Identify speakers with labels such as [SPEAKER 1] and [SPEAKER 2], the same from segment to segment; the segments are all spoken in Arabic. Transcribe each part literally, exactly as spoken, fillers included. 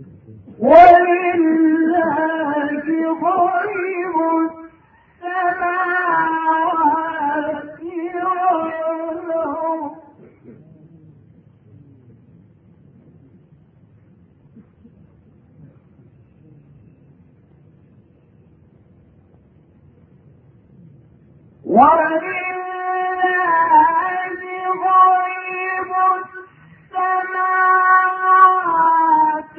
[SPEAKER 1] ولله غيب السماوات والأرض ولله غيب السماوات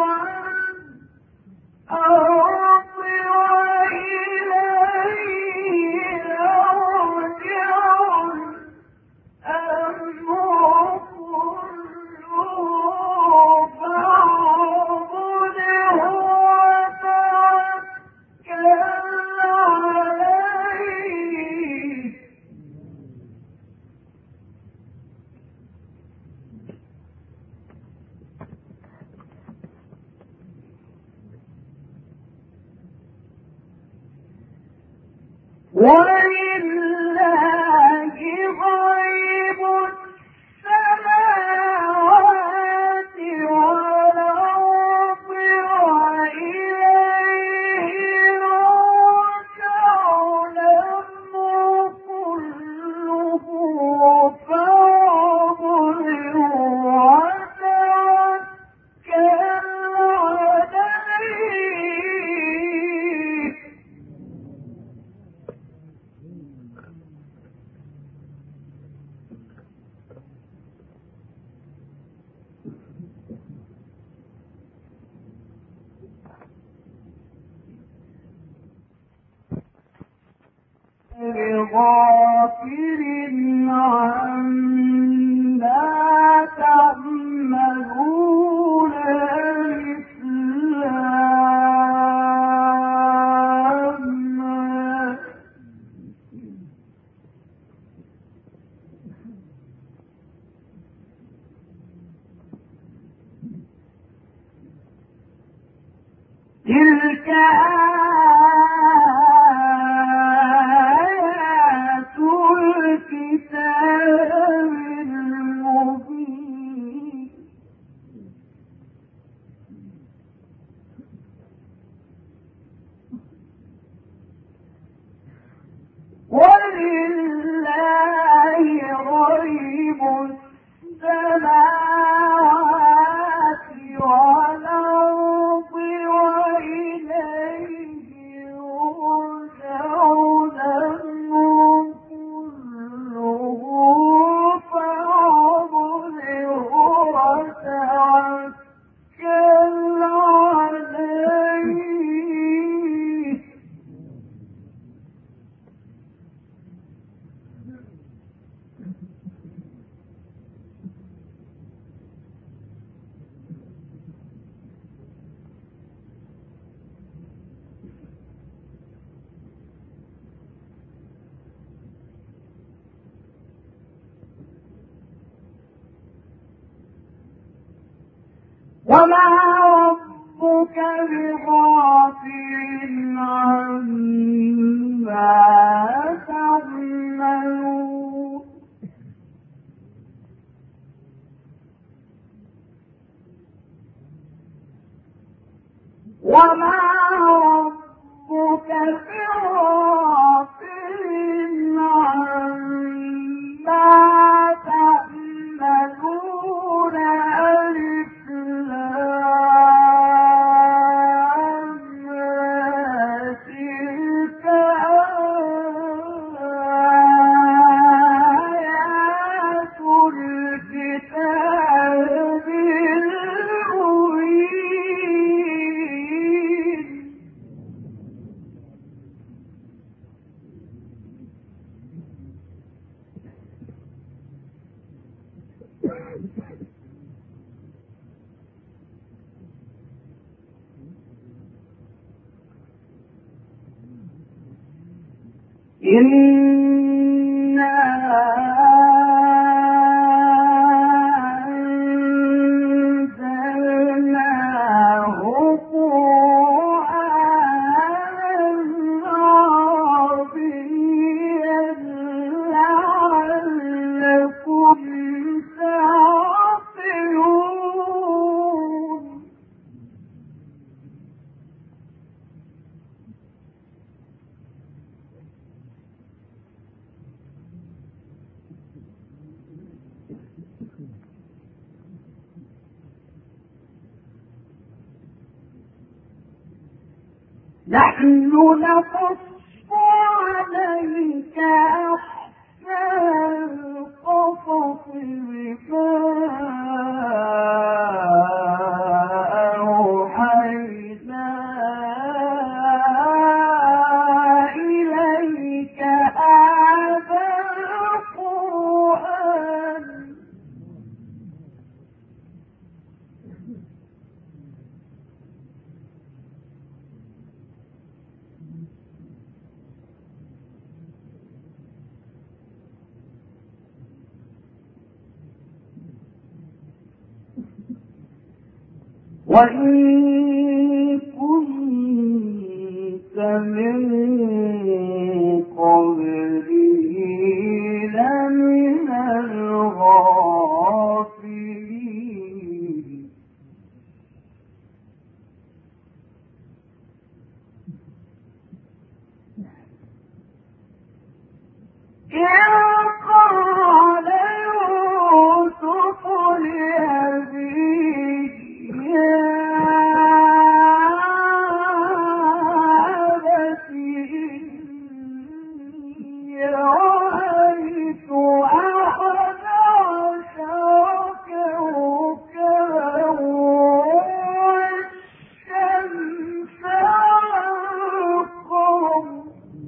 [SPEAKER 1] والأرض وإليه يرجع الأمر كله فاعبده وتوكل عليه ولله غيب السماوات والأرض وإليه يرجع الأمر كله فاعبده وتوكل عليه غافر عما تعملون الإسلام تلك آيات الكتاب المبين ولله غيب السماوات والأرض وإليه يرجع الأمر كله فاعبده وتوكل عليه وما ربك بغافل عما تعملون وما ربك بغافل عما تعملون تلك آيات الكتاب المبين إنا أنزلناه قرآنا عربيا لعلكم تعقلون نحن نقص عليك أحسن القصص بما أوحينا إليك هذا القرآن وإن كنت من قبله لمن الغافلين إذ قال يوسف لأبيه يا أبت إني رأيت أحد عشر كوكبا والشمس والقمر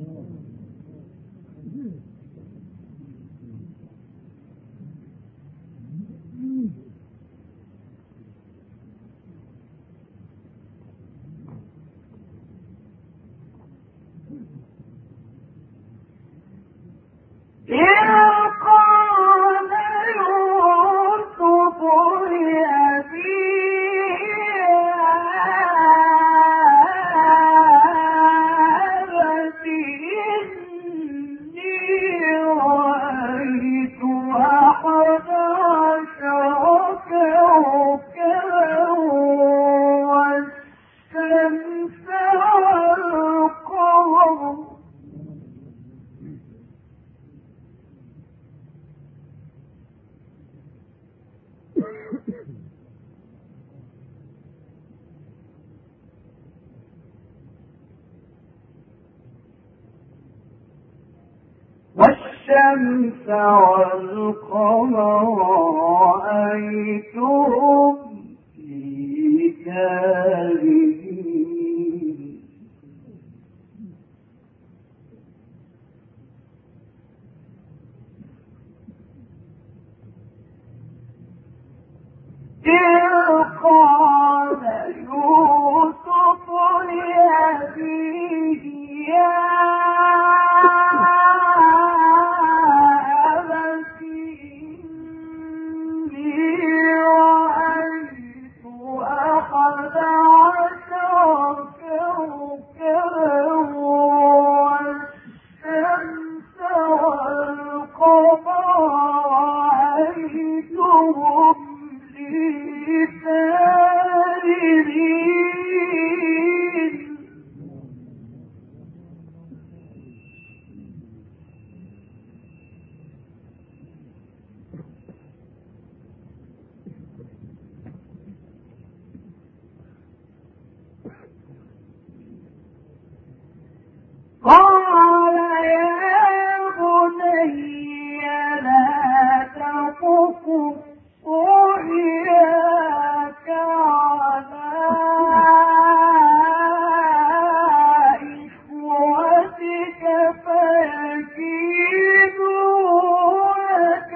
[SPEAKER 1] إذ قال يوسف لأبيه يا أبت إني رأيت أحد عشر كوكبا والشمس والقمر والشمس والقمر رأيتهم في كاذبين إذ قال يوسف لأبيه يا أبت إني رأيت أحد عشر كوكبا والشمس والقمر رأيتهم لي ساجدين قال يا بني لا تقصص رؤياك على إخوتك فيكيدوا لك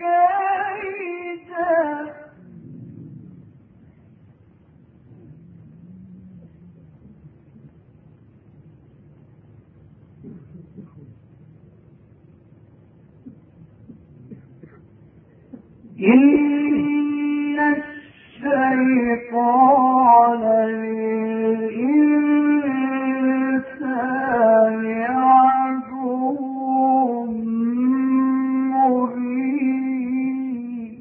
[SPEAKER 1] كيدا إن الشيطان للإنسان عدو مبين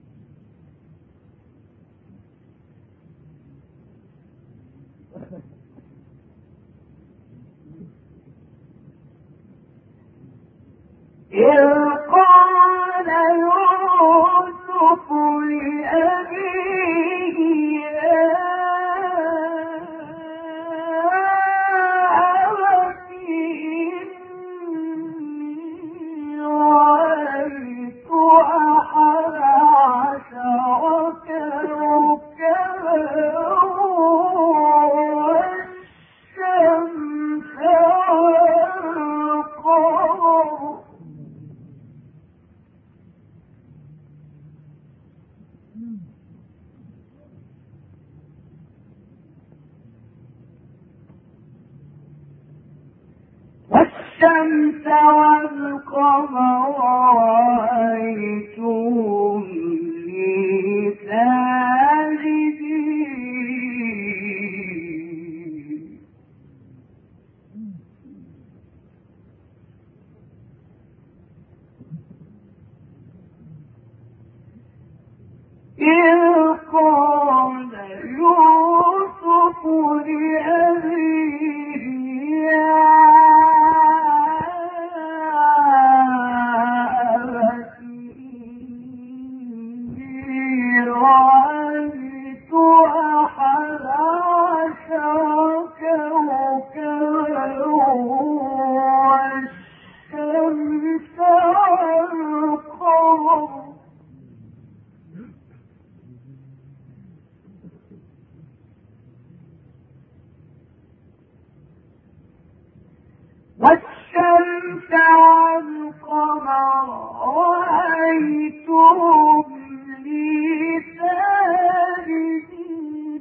[SPEAKER 1] إذ قال يوسف لأبيه يا والشمس والقمر رأيتهم لي ساجدين إذ قال يوسف لأبيه يا أبت إني رأيت أحد عشر كوكبا والشمس والقمر والشمس والقمر رأيتهم لي ساجدين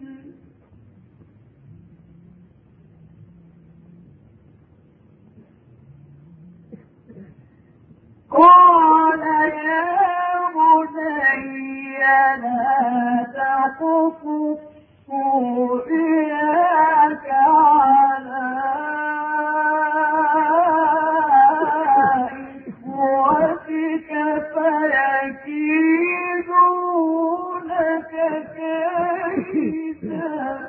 [SPEAKER 1] قال يا بني لا تقصص رؤياك على إخوتك فيكيدوا لك كيدا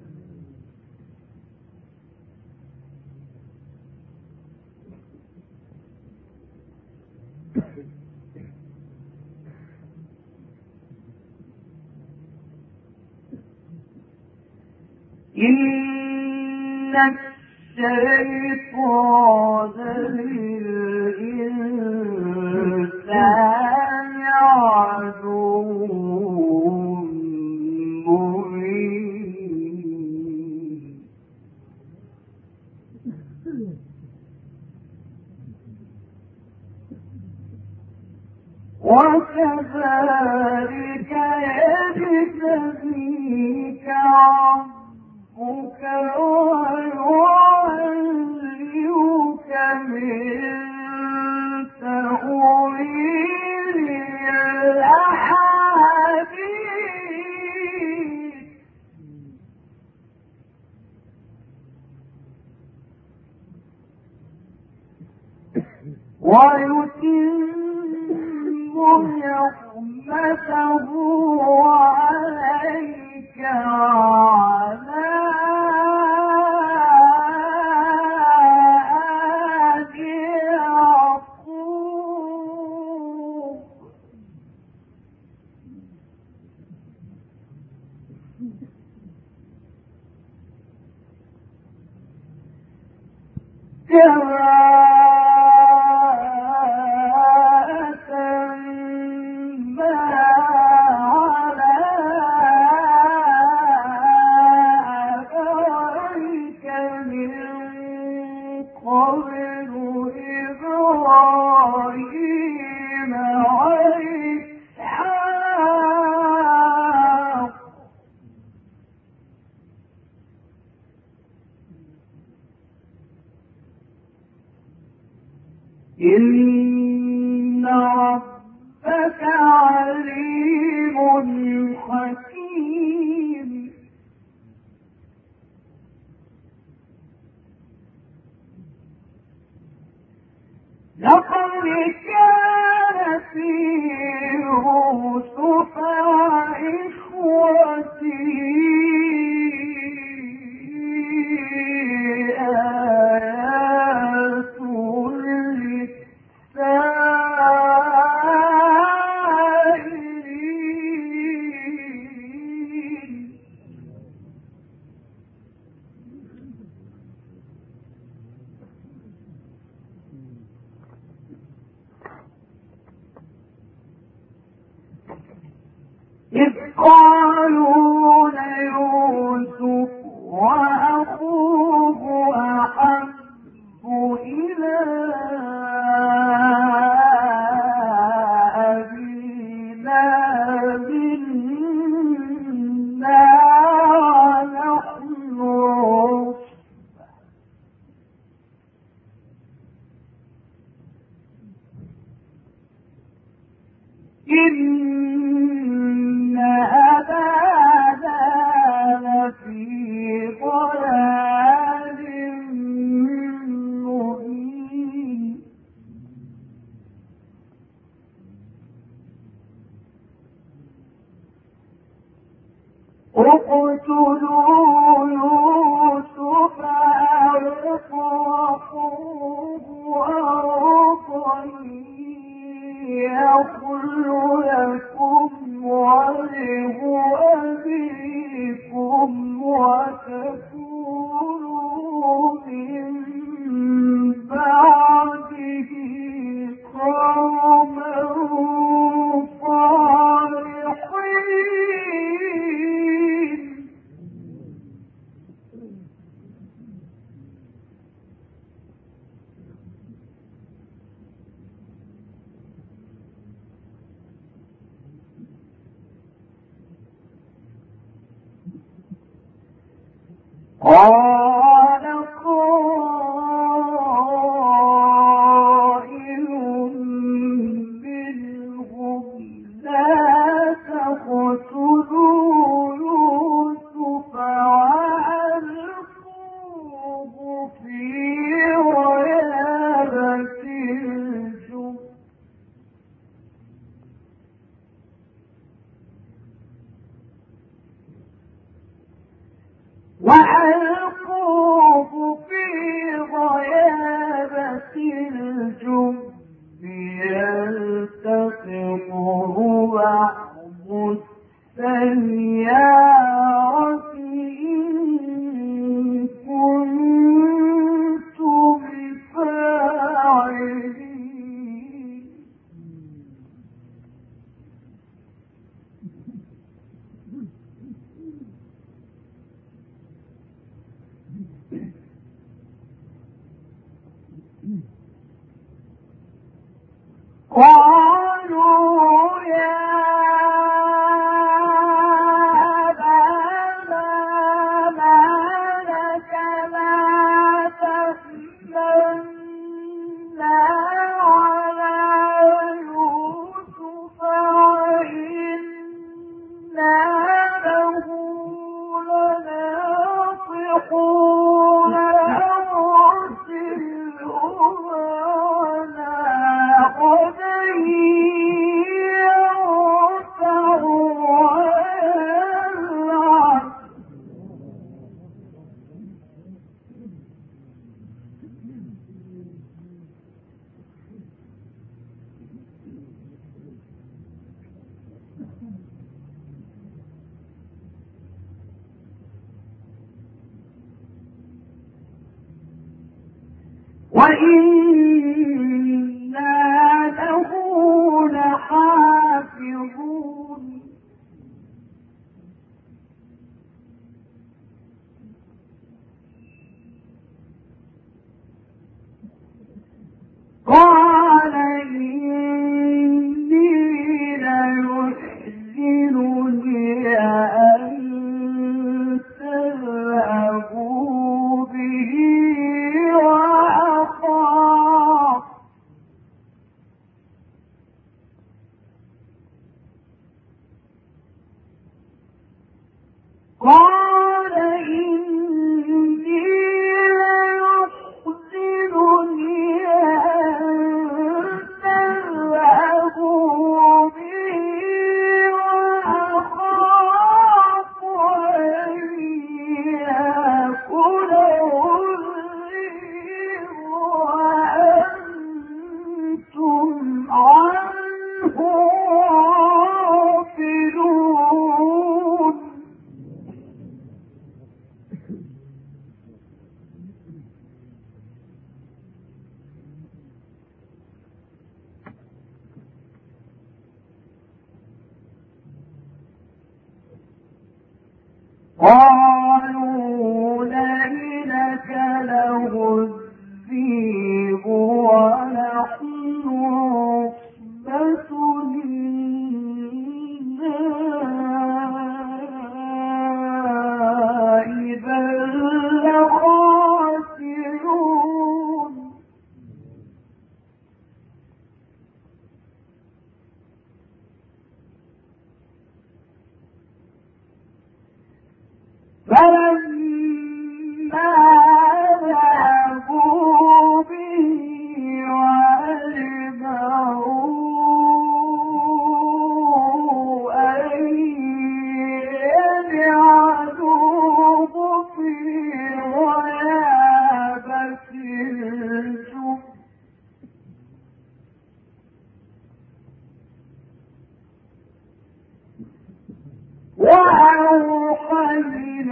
[SPEAKER 1] إن الشيطان للإنسان عدو مبين وكذلك يجتبيك ربك ويعلمك من تأويل الأحاديث ويتم نعمته عليك وعلى آل يعقوب كما إن ربك عليم حكيم لقد كان في يوسف وإخوته آيات للسائلين إذ قالوا ليوسف وأخوه أحب إلى أبينا منا ونحن عصبة اقتلوا يوسف أو اطرحوه أرضا يخل لكم وجه أبيكم وتكونوا من بعده قوما صالحين. قال قائل منهم لا تقتلوا يوسف وألقوه في غيابة الجب وألقوه في غيابة الجب يلتقطه بعض السيارة إن كنتم فاعلين. قالوا يا أبانا ما لك لا تأمنا على يوسف وإنا له لناصحون أرسله معنا غدا يرتع ويلعب. وإنا له لحافظون. قال إني ليحزنني أن تذهبوا به وأخاف قال إني ليحزنني أن تذهبوا به وأخاف أن يأكله الذئب وأنتم عنه غافلون. قالوا لئن أكله الذئب ونحن عصبة إنا إذا لخاسرون.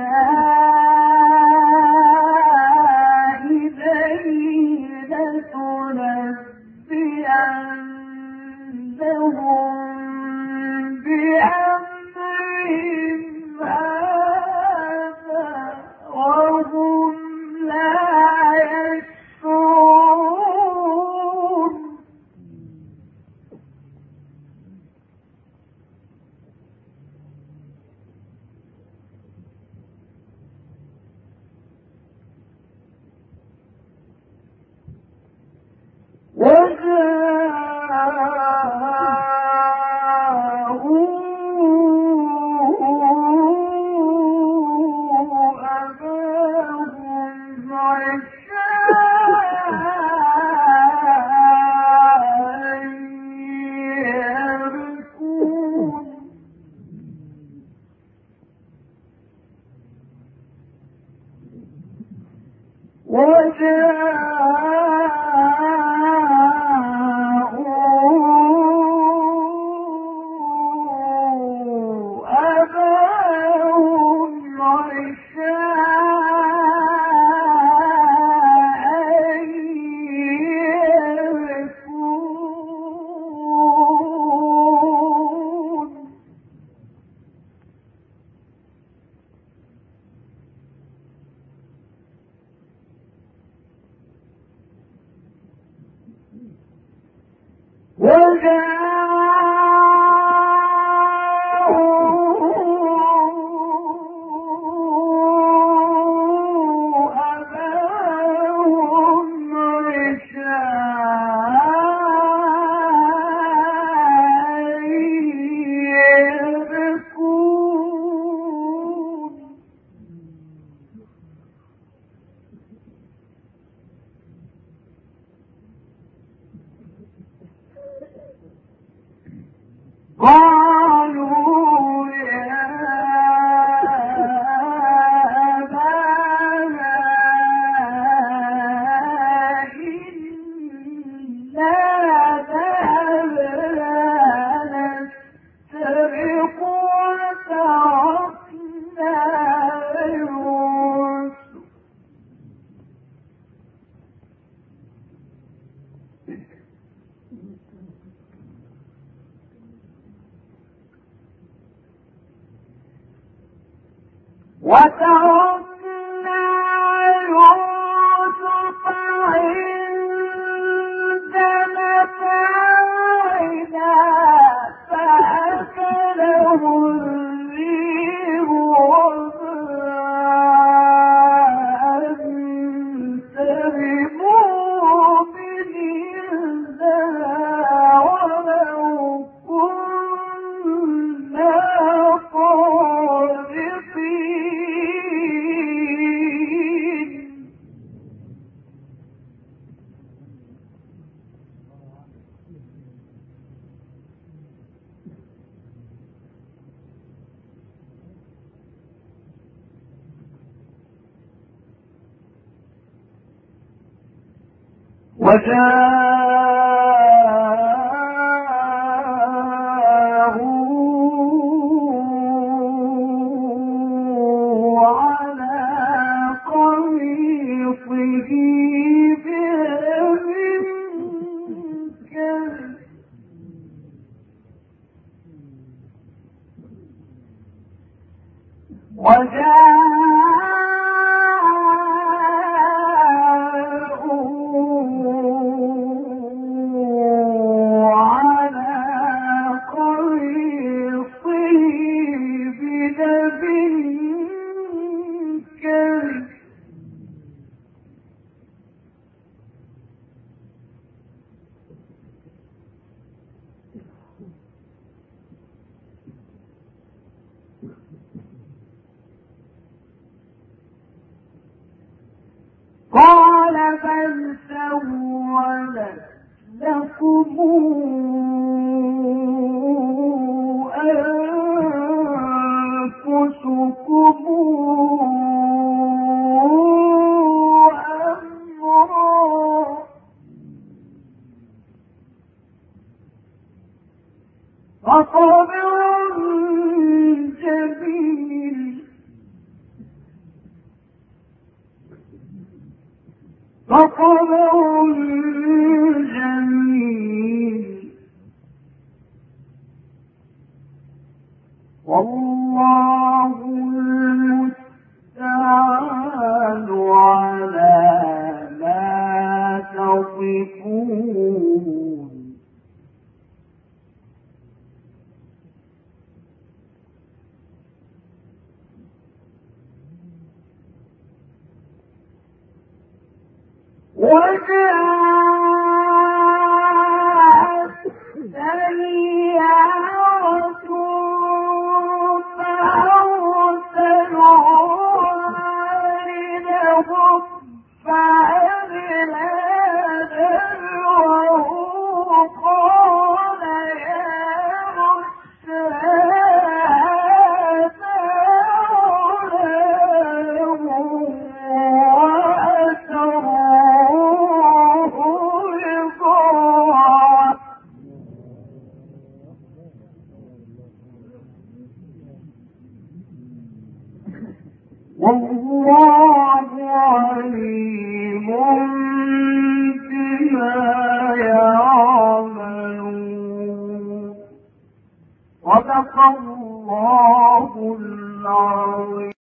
[SPEAKER 1] فصبر جميل خبر جميل والله المستعان على ما تصفون وجاءت سيارة فأرسلوا واردهم فأدلى دلوه قال يا والله عليم بما يعملون صدق الله العظيم.